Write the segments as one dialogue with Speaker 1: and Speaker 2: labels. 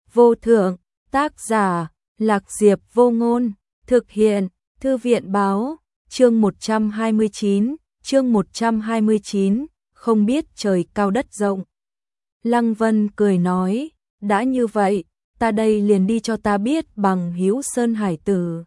Speaker 1: vô thượng, tác giả, Lạc Diệp Vô Ngôn, thực hiện, Thư viện báo, chương 129, không biết trời cao đất rộng. Lăng Vân cười nói, đã như vậy, ta đây liền đi cho ta biết bằng Hữu Sơn hải tử.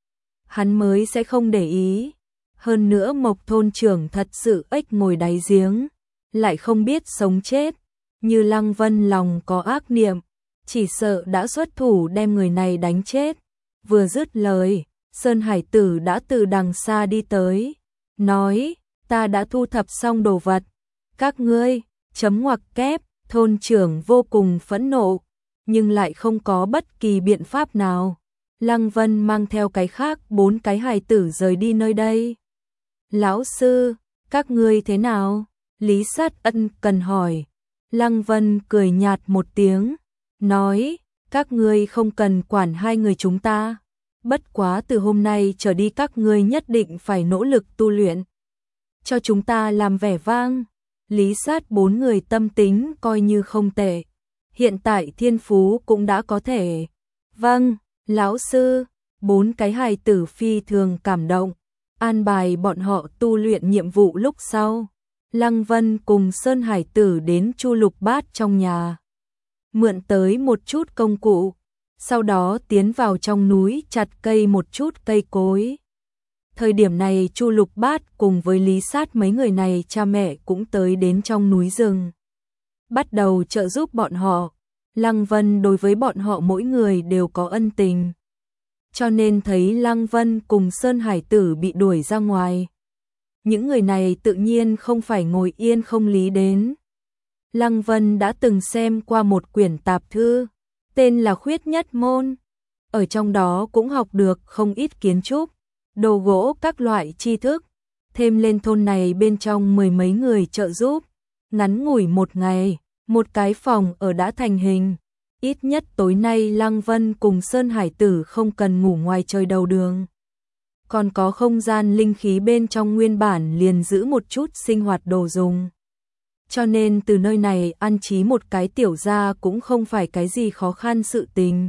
Speaker 1: Hắn mới sẽ không để ý. Hơn nữa Mộc thôn trưởng thật sự ếch ngồi đáy giếng, lại không biết sống chết, như Lăng Vân lòng có ác niệm, chỉ sợ đã xuất thủ đem người này đánh chết. Vừa dứt lời, Sơn hải tử đã từ đằng xa đi tới, nói, ta đã thu thập xong đồ vật, các ngươi, chấm ngoặc kép. Thôn trưởng vô cùng phẫn nộ, nhưng lại không có bất kỳ biện pháp nào. Lăng Vân mang theo cái khác 4 cái hài tử rời đi nơi đây. Lão sư, các ngươi thế nào? Lý Sát ân cần hỏi. Lăng Vân cười nhạt một tiếng, nói, các ngươi không cần quản hai người chúng ta. Bất quá từ hôm nay trở đi các ngươi nhất định phải nỗ lực tu luyện, cho chúng ta làm vẻ vang. Lý Sát 4 người tâm tính coi như không tệ, hiện tại thiên phú cũng đã có thể. Vâng, lão sư. 4 cái hài tử phi thường cảm động, an bài bọn họ tu luyện nhiệm vụ. Lúc sau, Lăng Vân cùng Sơn hải tử đến Chu Lục Bát trong nhà, mượn tới một chút công cụ, sau đó tiến vào trong núi chặt cây một chút cây cối. Thời điểm này Chu Lục Bát cùng với Lý Sát mấy người này cha mẹ cũng tới đến trong núi rừng, bắt đầu trợ giúp bọn họ. Lăng Vân đối với bọn họ mỗi người đều có ân tình, cho nên thấy Lăng Vân cùng Sơn hải tử bị đuổi ra ngoài, những người này tự nhiên không phải ngồi yên không lý đến. Lăng Vân đã từng xem qua một quyển tạp thư, tên là Khuyết Nhất Môn, ở trong đó cũng học được không ít kiến trúc, đồ gỗ các loại tri thức, thêm lên thôn này bên trong 10 mấy người trợ giúp, ngắn ngủi một ngày, một cái phòng ở đã thành hình. Ít nhất tối nay Lăng Vân cùng Sơn hải tử không cần ngủ ngoài trời đầu đường, còn có không gian linh khí bên trong nguyên bản liền giữ một chút sinh hoạt đồ dùng, cho nên từ nơi này an trí một cái tiểu gia cũng không phải cái gì khó khăn sự tình.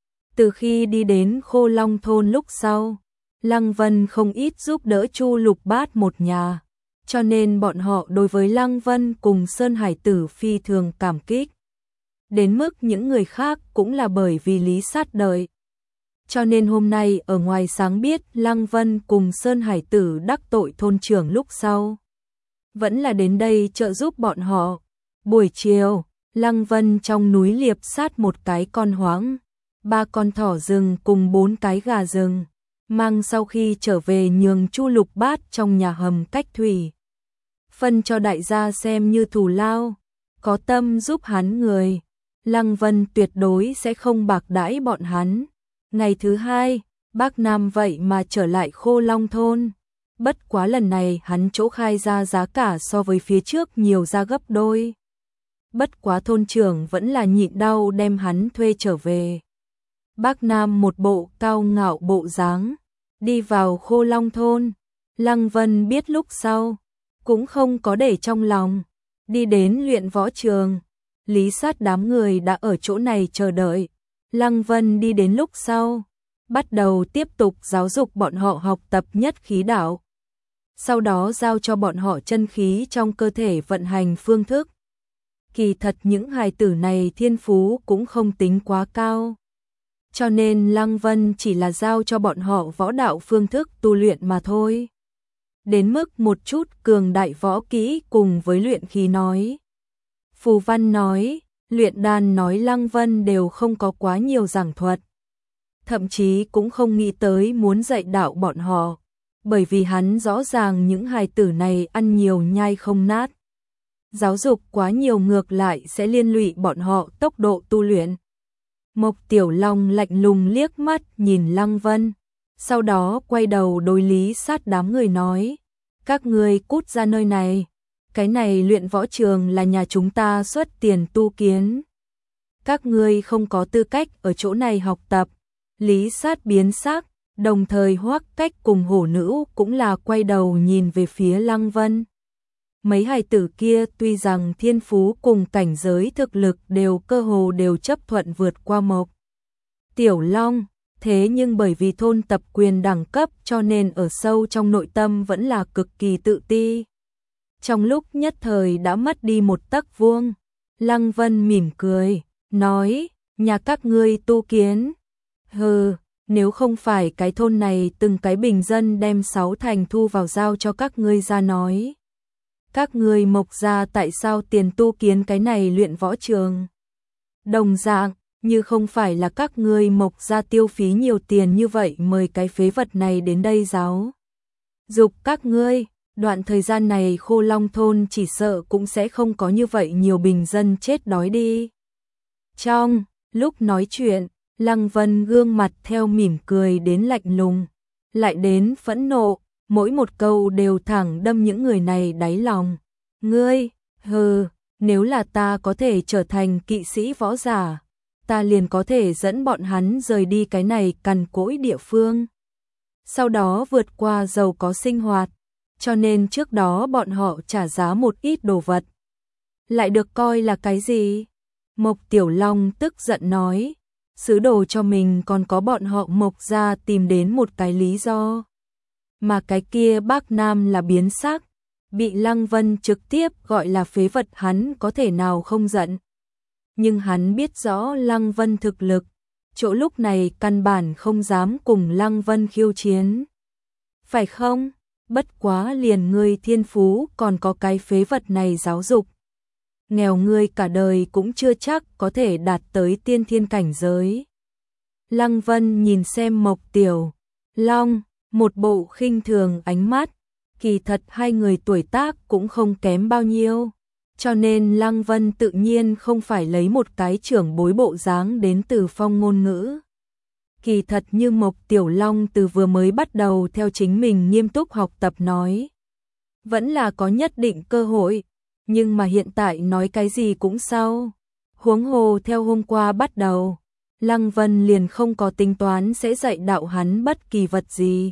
Speaker 1: Từ khi đi đến Khô Long thôn lúc sau, Lăng Vân không ít giúp đỡ Chu Lục Bát một nhà, cho nên bọn họ đối với Lăng Vân cùng Sơn hải tử phi thường cảm kích. Đến mức những người khác cũng là bởi vì Lý Sát đợi. Cho nên hôm nay ở ngoài sáng biết Lăng Vân cùng Sơn hải tử đắc tội thôn trưởng lúc sau, vẫn là đến đây trợ giúp bọn họ. Buổi chiều, Lăng Vân trong núi liệp sát một cái con hoáng, 3 con thỏ rừng cùng 4 cái gà rừng, mang sau khi trở về nhường Chu Lục Bát trong nhà hầm cách thủy, phân cho đại gia xem như thù lao. Có tâm giúp hắn người, Lăng Vân tuyệt đối sẽ không bạc đãi bọn hắn. Ngày thứ hai, bác Nam vậy mà trở lại Khô Long thôn, bất quá lần này hắn chỗ khai ra giá cả so với phía trước nhiều ra gấp đôi. Bất quá thôn trưởng vẫn là nhịn đau đem hắn thuê trở về. Bác Nam một bộ cao ngạo bộ dáng, đi vào Khô Long thôn. Lăng Vân biết lúc sau, cũng không có để trong lòng, đi đến luyện võ trường. Lý Sát đám người đã ở chỗ này chờ đợi. Lăng Vân đi đến lúc sau, bắt đầu tiếp tục giáo dục bọn họ học tập nhất khí đạo, sau đó giao cho bọn họ chân khí trong cơ thể vận hành phương thức. Kỳ thật những hài tử này thiên phú cũng không tính quá cao, cho nên Lăng Vân chỉ là giao cho bọn họ võ đạo phương thức tu luyện mà thôi. Đến mức một chút cường đại võ kỹ cùng với luyện khí nói, phù văn nói, luyện đan nói Lăng Vân đều không có quá nhiều giảng thuật. Thậm chí cũng không nghĩ tới muốn dạy đạo bọn họ, bởi vì hắn rõ ràng những hài tử này ăn nhiều nhai không nát. Giáo dục quá nhiều ngược lại sẽ liên lụy bọn họ tốc độ tu luyện. Mộc Tiểu Long lạnh lùng liếc mắt nhìn Lăng Vân, sau đó quay đầu đối Lý Sát đám người nói, các ngươi cút ra nơi này, cái này luyện võ trường là nhà chúng ta xuất tiền tu kiến, các ngươi không có tư cách ở chỗ này học tập. Lý Sát biến sắc, đồng thời Hoắc Cách cùng Hổ Nữ cũng là quay đầu nhìn về phía Lăng Vân. mấy hài tử kia tuy rằng thiên phú cùng cảnh giới thực lực đều cơ hồ đều chấp thuận vượt qua Mộc Tiểu Long, thế nhưng bởi vì thôn tập quyền đẳng cấp cho nên ở sâu trong nội tâm vẫn là cực kỳ tự ti. Trong lúc nhất thời đã mất đi một tấc vuông, Lăng Vân mỉm cười, nói, nhà các ngươi tu kiến. Hừ, nếu không phải cái thôn này từng cái bình dân đem 6 thành thu vào giao cho các ngươi ra nói. Các ngươi Mộc gia tại sao tiền tu kiến cái này luyện võ trường? Đồng dạng, như không phải là các ngươi Mộc gia tiêu phí nhiều tiền như vậy mời cái phế vật này đến đây giáo dục các ngươi, đoạn thời gian này Khô Long thôn chỉ sợ cũng sẽ không có như vậy nhiều bình dân chết đói đi. Trong lúc nói chuyện, Lăng Vân gương mặt theo mỉm cười đến lạnh lùng, lại đến phẫn nộ, mỗi một câu đều thẳng đâm những người này đáy lòng. Ngươi, hừ, nếu là ta có thể trở thành kỵ sĩ võ giả, ta liền có thể dẫn bọn hắn rời đi cái này cằn cỗi địa phương. Sau đó vượt qua giàu có sinh hoạt, cho nên trước đó bọn họ trả giá một ít đồ vật. Lại được coi là cái gì? Mộc Tiểu Long tức giận nói, sứ đồ cho mình còn có bọn họ Mộc gia tìm đến một cái lý do. Mà cái kia bác Nam là biến sắc, bị Lăng Vân trực tiếp gọi là phế vật hắn có thể nào không giận. Nhưng hắn biết rõ Lăng Vân thực lực, chỗ lúc này căn bản không dám cùng Lăng Vân khiêu chiến. Phải không? Bất quá liền ngươi thiên phú còn có cái phế vật này giáo dục. Nghèo ngươi cả đời cũng chưa chắc có thể đạt tới tiên thiên cảnh giới. Lăng Vân nhìn xem Mộc Tiểu Long, một bộ khinh thường ánh mắt, kỳ thật hai người tuổi tác cũng không kém bao nhiêu, cho nên Lăng Vân tự nhiên không phải lấy một cái trưởng bối bộ dáng đến từ phong ngôn ngữ. Kỳ thật như Mộc Tiểu Long từ vừa mới bắt đầu theo chính mình nghiêm túc học tập nói, vẫn là có nhất định cơ hội, nhưng mà hiện tại nói cái gì cũng sao. Huống hồ theo hôm qua bắt đầu, Lăng Vân liền không có tính toán sẽ dạy đạo hắn bất kỳ vật gì.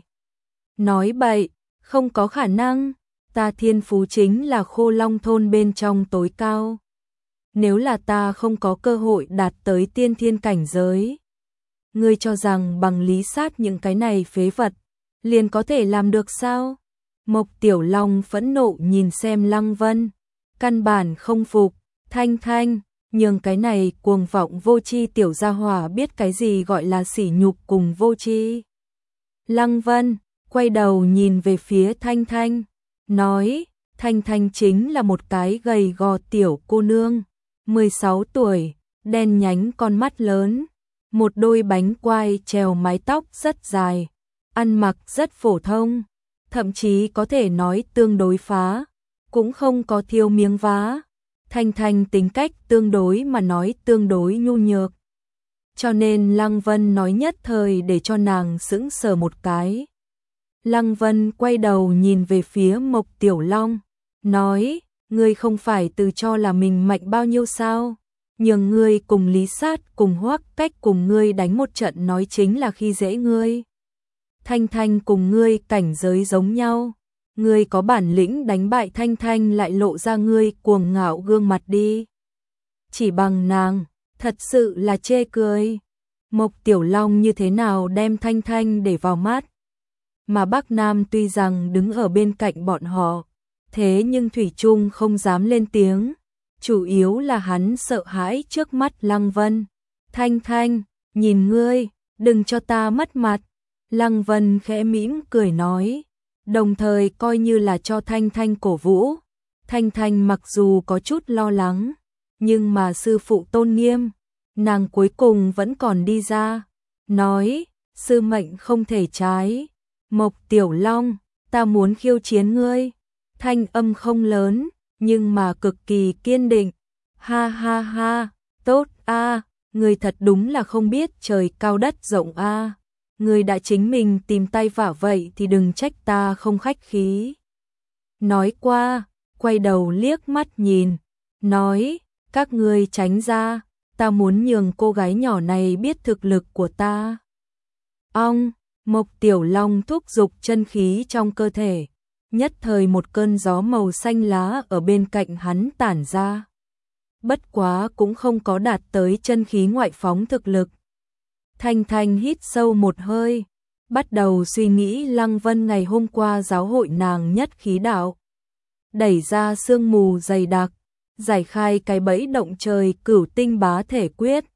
Speaker 1: Nói bậy, không có khả năng, ta thiên phú chính là Khô Long thôn bên trong tối cao. Nếu là ta không có cơ hội đạt tới tiên thiên cảnh giới, ngươi cho rằng bằng lý sát những cái này phế vật, liền có thể làm được sao? Mộc Tiểu Long phẫn nộ nhìn xem Lăng Vân, căn bản không phục, Thanh Thanh, nhường cái này cuồng vọng vô tri tiểu gia hỏa biết cái gì gọi là sỉ nhục cùng vô tri. Lăng Vân quay đầu nhìn về phía Thanh Thanh, nói, Thanh Thanh chính là một cái gầy gò tiểu cô nương, 16 tuổi, đen nhánh con mắt lớn, một đôi bánh quai trèo mái tóc rất dài, ăn mặc rất phổ thông, thậm chí có thể nói tương đối phá, cũng không có thiếu miếng vá. Thanh Thanh tính cách tương đối mà nói tương đối nhu nhược, cho nên Lăng Vân nói nhất thời để cho nàng sững sờ một cái. Lăng Vân quay đầu nhìn về phía Mộc Tiểu Long, nói, ngươi không phải tự cho là mình mạnh bao nhiêu sao? Nhường ngươi cùng Lý Sát cùng Hoắc Cách cùng ngươi đánh một trận nói chính là khi dễ ngươi. Thanh Thanh cùng ngươi cảnh giới giống nhau, ngươi có bản lĩnh đánh bại Thanh Thanh lại lộ ra ngươi cuồng ngạo gương mặt đi. Chỉ bằng nàng, thật sự là chê cười. Mộc Tiểu Long như thế nào đem Thanh Thanh để vào mắt. Mà Bắc Nam tuy rằng đứng ở bên cạnh bọn họ, thế nhưng thủy chung không dám lên tiếng. Chủ yếu là hắn sợ hãi trước mắt Lăng Vân. Thanh Thanh, nhìn ngươi, đừng cho ta mất mặt. Lăng Vân khẽ mỉm cười nói, đồng thời coi như là cho Thanh Thanh cổ vũ. Thanh Thanh mặc dù có chút lo lắng, nhưng mà sư phụ tôn nghiêm, nàng cuối cùng vẫn còn đi ra, nói, sư mệnh không thể trái. Mộc Tiểu Long, ta muốn khiêu chiến ngươi. Thanh âm không lớn, nhưng mà cực kỳ kiên định. Ha ha ha, tốt a, ngươi thật đúng là không biết trời cao đất rộng a. Ngươi đã chính mình tìm tay vả vậy thì đừng trách ta không khách khí. Nói qua, quay đầu liếc mắt nhìn, nói, các ngươi tránh ra, ta muốn nhường cô gái nhỏ này biết thực lực của ta. Ong, Mộc Tiểu Long thúc giục chân khí trong cơ thể, nhất thời một cơn gió màu xanh lá ở bên cạnh hắn tản ra. Bất quá cũng không có đạt tới chân khí ngoại phóng thực lực. Thanh Thanh hít sâu một hơi, bắt đầu suy nghĩ Lăng Vân ngày hôm qua giáo hội nàng nhất khí đạo. Đẩy ra sương mù dày đặc, giải khai cái bẫy động trời Cửu Tinh Bá Thể Quyết,